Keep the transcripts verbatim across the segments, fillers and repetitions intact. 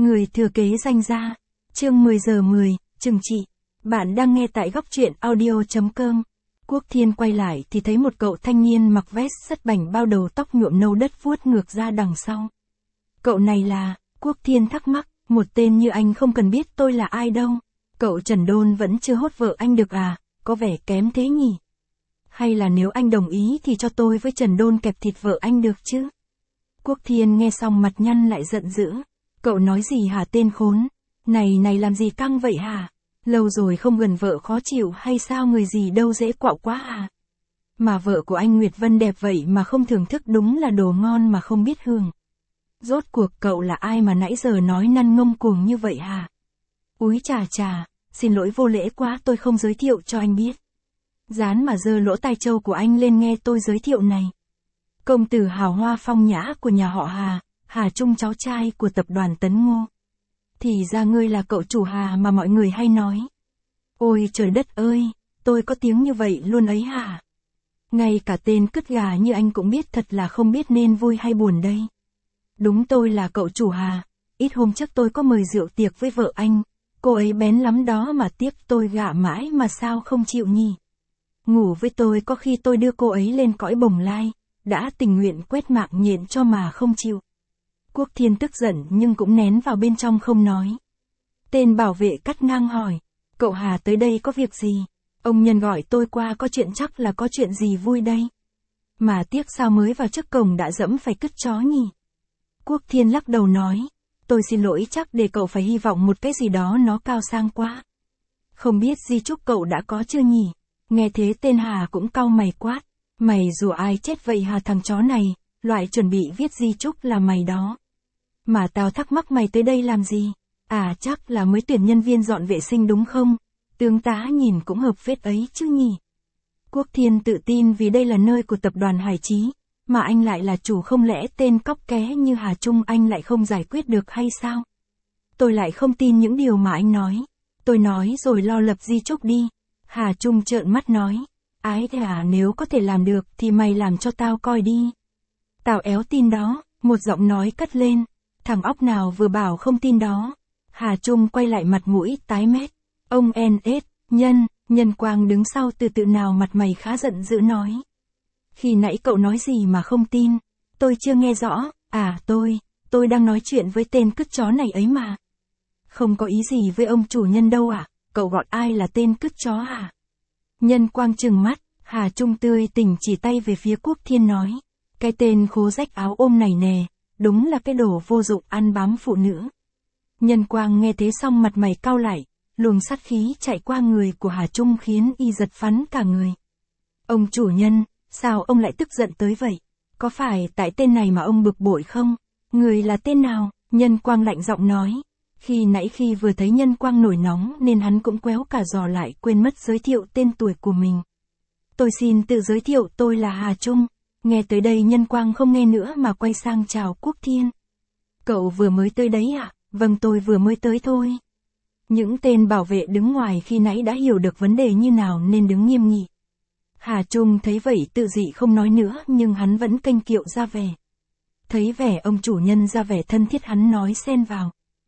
Người thừa kế danh gia. Chương mười giờ mười, trừng trị. Bạn đang nghe tại góc truyện audio chấm com. Quốc Thiên quay lại thì thấy một cậu thanh niên mặc vest sắt bảnh bao đầu tóc nhuộm nâu đất vuốt ngược ra đằng sau. Cậu này là, Quốc Thiên thắc mắc, một tên như anh không cần biết tôi là ai đâu. Cậu Trần Đôn vẫn chưa hốt vợ anh được à, có vẻ kém thế nhỉ? Hay là nếu anh đồng ý thì cho tôi với Trần Đôn kẹp thịt vợ anh được chứ? Quốc Thiên nghe xong mặt nhăn lại giận dữ. Cậu nói gì hả tên khốn? Này này làm gì căng vậy hả? Lâu rồi không gần vợ khó chịu hay sao, người gì đâu dễ quạo quá à? Mà vợ của anh Nguyệt Vân đẹp vậy mà không thưởng thức, đúng là đồ ngon mà không biết hưởng. Rốt cuộc cậu là ai mà nãy giờ nói năn ngông cuồng như vậy hả? Úi chà chà, xin lỗi vô lễ quá, tôi không giới thiệu cho anh biết. Dán mà giơ lỗ tai trâu của anh lên nghe tôi giới thiệu này. Công tử hào hoa phong nhã của nhà họ Hà, Hà Trung cháu trai của tập đoàn Tấn Ngô. Thì ra ngươi là cậu chủ Hà mà mọi người hay nói. Ôi trời đất ơi, tôi có tiếng như vậy luôn ấy hả? Ngay cả tên cứt gà như anh cũng biết, thật là không biết nên vui hay buồn đây. Đúng, tôi là cậu chủ Hà, ít hôm trước tôi có mời rượu tiệc với vợ anh, cô ấy bén lắm đó mà tiếc tôi gạ mãi mà sao không chịu nhỉ. Ngủ với tôi có khi tôi đưa cô ấy lên cõi bồng lai, đã tình nguyện quét mạng nhện cho mà không chịu. Quốc Thiên tức giận nhưng cũng nén vào bên trong không nói. Tên bảo vệ cắt ngang hỏi, cậu Hà tới đây có việc gì? Ông Nhân gọi tôi qua có chuyện, chắc là có chuyện gì vui đây. Mà tiếc sao mới vào trước cổng đã dẫm phải cứt chó nhỉ? Quốc Thiên lắc đầu nói, tôi xin lỗi, chắc để cậu phải hy vọng một cái gì đó nó cao sang quá. Không biết di chúc cậu đã có chưa nhỉ? Nghe thế tên Hà cũng cau mày quát, mày rủa ai chết vậy hả thằng chó này, loại chuẩn bị viết di chúc là mày đó. Mà tao thắc mắc mày tới đây làm gì? À chắc là mới tuyển nhân viên dọn vệ sinh đúng không? Tướng tá nhìn cũng hợp phết ấy chứ nhỉ? Quốc Thiên tự tin vì đây là nơi của tập đoàn Hải Chí, mà anh lại là chủ, không lẽ tên cóc ké như Hà Trung anh lại không giải quyết được hay sao? Tôi lại không tin những điều mà anh nói. Tôi nói rồi, lo lập di chúc đi. Hà Trung trợn mắt nói, ái thế à, nếu có thể làm được thì mày làm cho tao coi đi. Tao éo tin đó, một giọng nói cất lên. Thằng óc nào vừa bảo không tin đó. Hà Trung quay lại mặt mũi tái mét. Ông en ét, Nhân, Nhân Quang đứng sau từ từ nào mặt mày khá giận dữ nói. Khi nãy cậu nói gì mà không tin? Tôi chưa nghe rõ. À tôi, tôi đang nói chuyện với tên cứt chó này ấy mà. Không có ý gì với ông chủ Nhân đâu à? Cậu gọi ai là tên cứt chó à? Nhân Quang trừng mắt. Hà Trung tươi tỉnh chỉ tay về phía Quốc Thiên nói. Cái tên khố rách áo ôm này nè, đúng là cái đồ vô dụng ăn bám phụ nữ. Nhân Quang nghe thế xong mặt mày cau lại, luồng sát khí chạy qua người của Hà Trung khiến y giật phắn cả người. Ông chủ Nhân, sao ông lại tức giận tới vậy? Có phải tại tên này mà ông bực bội không? Người là tên nào? Nhân Quang lạnh giọng nói. Khi nãy khi vừa thấy Nhân Quang nổi nóng nên hắn cũng quéo cả giò lại, quên mất giới thiệu tên tuổi của mình. Tôi xin tự giới thiệu, tôi là Hà Trung. Nghe tới đây Nhân Quang không nghe nữa mà quay sang chào Quốc Thiên. Cậu vừa mới tới đấy à? Vâng, tôi vừa mới tới thôi. Những tên bảo vệ đứng ngoài khi nãy đã hiểu được vấn đề như nào nên đứng nghiêm nghị. Hà Trung thấy vậy tự dị không nói nữa, nhưng hắn vẫn kênh kiệu ra vẻ. Thấy vẻ ông chủ Nhân ra vẻ thân thiết, hắn nói xen vào.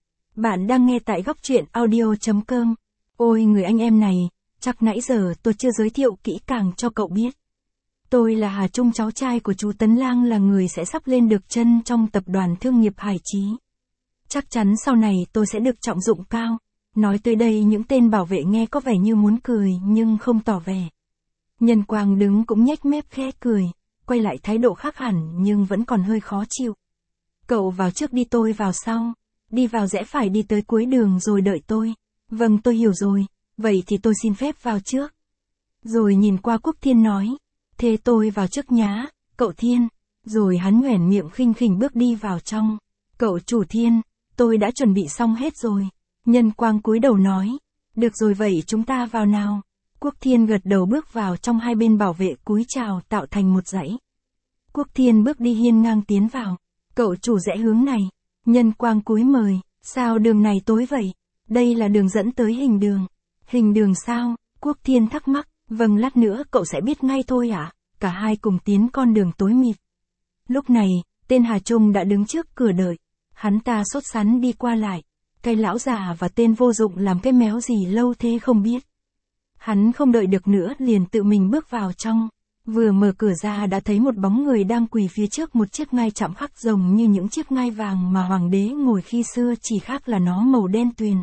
Bạn đang nghe tại góc truyện audio chấm com. Ôi người anh em này, chắc nãy giờ tôi chưa giới thiệu kỹ càng cho cậu biết. Tôi là Hà Trung, cháu trai của chú Tấn Lang, là người sẽ sắp lên được chân trong tập đoàn thương nghiệp Hải Chí. Chắc chắn sau này tôi sẽ được trọng dụng cao. Nói tới đây những tên bảo vệ nghe có vẻ như muốn cười nhưng không tỏ vẻ. Nhân Quang đứng cũng nhếch mép khẽ cười, quay lại thái độ khác hẳn nhưng vẫn còn hơi khó chịu. Cậu vào trước đi, tôi vào sau. Đi vào rẽ phải đi tới cuối đường rồi đợi tôi. Vâng, tôi hiểu rồi, vậy thì tôi xin phép vào trước. Rồi nhìn qua Quốc Thiên nói. Thế tôi vào trước nhá, cậu Thiên. Rồi hắn nhoẻn miệng khinh khỉnh bước đi vào trong. Cậu chủ Thiên, tôi đã chuẩn bị xong hết rồi. Nhân Quang cúi đầu nói. Được rồi, vậy chúng ta vào nào. Quốc Thiên gật đầu bước vào trong, hai bên bảo vệ cúi chào tạo thành một dãy. Quốc Thiên bước đi hiên ngang tiến vào. Cậu chủ, rẽ hướng này. Nhân Quang cúi mời. Sao đường này tối vậy? Đây là đường dẫn tới hình đường. Hình đường sao? Quốc Thiên thắc mắc. Vâng, lát nữa cậu sẽ biết ngay thôi ạ. À? Cả hai cùng tiến con đường tối mịt. Lúc này, tên Hà Trung đã đứng trước cửa đợi. Hắn ta sốt sắng đi qua lại. Cái lão già và tên vô dụng làm cái méo gì lâu thế không biết. Hắn không đợi được nữa liền tự mình bước vào trong. Vừa mở cửa ra đã thấy một bóng người đang quỳ phía trước một chiếc ngai chạm khắc rồng như những chiếc ngai vàng mà hoàng đế ngồi khi xưa, chỉ khác là nó màu đen tuyền.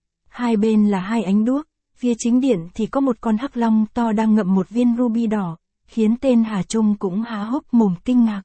Hai bên là hai ánh đuốc, phía chính điện thì có một con hắc long to đang ngậm một viên ruby đỏ, khiến tên Hà Trung cũng há hốc mồm kinh ngạc.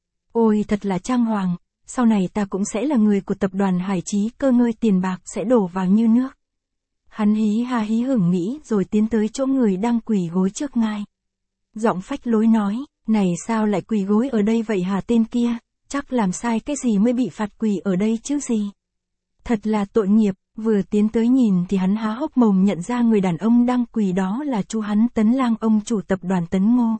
Ôi thật là trang hoàng, sau này ta cũng sẽ là người của tập đoàn Hải Chí Cơ, ngơi tiền bạc sẽ đổ vào như nước. Hắn hí ha hí hửng nghĩ rồi tiến tới chỗ người đang quỳ gối trước ngai. Giọng phách lối nói, này sao lại quỳ gối ở đây vậy hả tên kia, chắc làm sai cái gì mới bị phạt quỳ ở đây chứ gì. Thật là tội nghiệp, vừa tiến tới nhìn thì hắn há hốc mồm nhận ra người đàn ông đang quỳ đó là chú hắn Tấn Lang, ông chủ tập đoàn Tấn Ngô.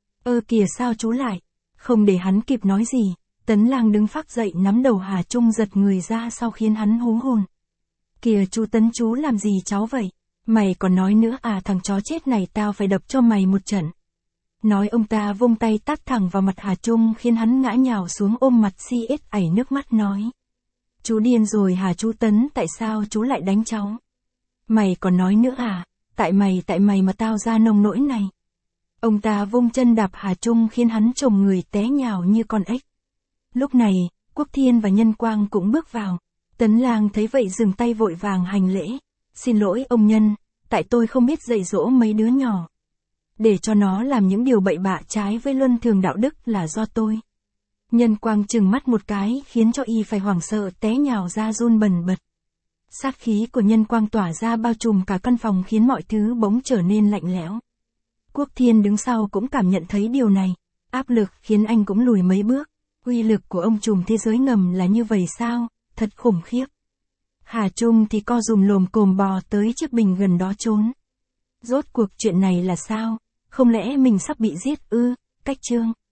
Ơ kìa sao chú lại, không để hắn kịp nói gì, Tấn Lang đứng phác dậy nắm đầu Hà Trung giật người ra sau khiến hắn hú hồn. Kìa chú Tấn, chú làm gì cháu vậy, mày còn nói nữa à, thằng chó chết này tao phải đập cho mày một trận. Nói ông ta vung tay tát thẳng vào mặt Hà Trung khiến hắn ngã nhào xuống ôm mặt si ết ảy nước mắt nói. Chú điên rồi hả chú Tấn, tại sao chú lại đánh cháu? Mày còn nói nữa à, tại mày tại mày mà tao ra nông nỗi này. Ông ta vung chân đạp Hà Trung khiến hắn chồm người té nhào như con ếch. Lúc này, Quốc Thiên và Nhân Quang cũng bước vào. Tấn Lang thấy vậy dừng tay vội vàng hành lễ. Xin lỗi ông Nhân, tại tôi không biết dạy dỗ mấy đứa nhỏ. Để cho nó làm những điều bậy bạ trái với luân thường đạo đức là do tôi. Nhân Quang trừng mắt một cái khiến cho y phải hoảng sợ té nhào ra run bần bật. Sát khí của Nhân Quang tỏa ra bao trùm cả căn phòng khiến mọi thứ bỗng trở nên lạnh lẽo. Quốc Thiên đứng sau cũng cảm nhận thấy điều này, áp lực khiến anh cũng lùi mấy bước. Uy lực của ông trùm thế giới ngầm là như vậy sao, thật khủng khiếp. Hà Trung thì co rùm lồm cồm bò tới chiếc bình gần đó trốn. Rốt cuộc chuyện này là sao, không lẽ mình sắp bị giết ư, Cách Trương.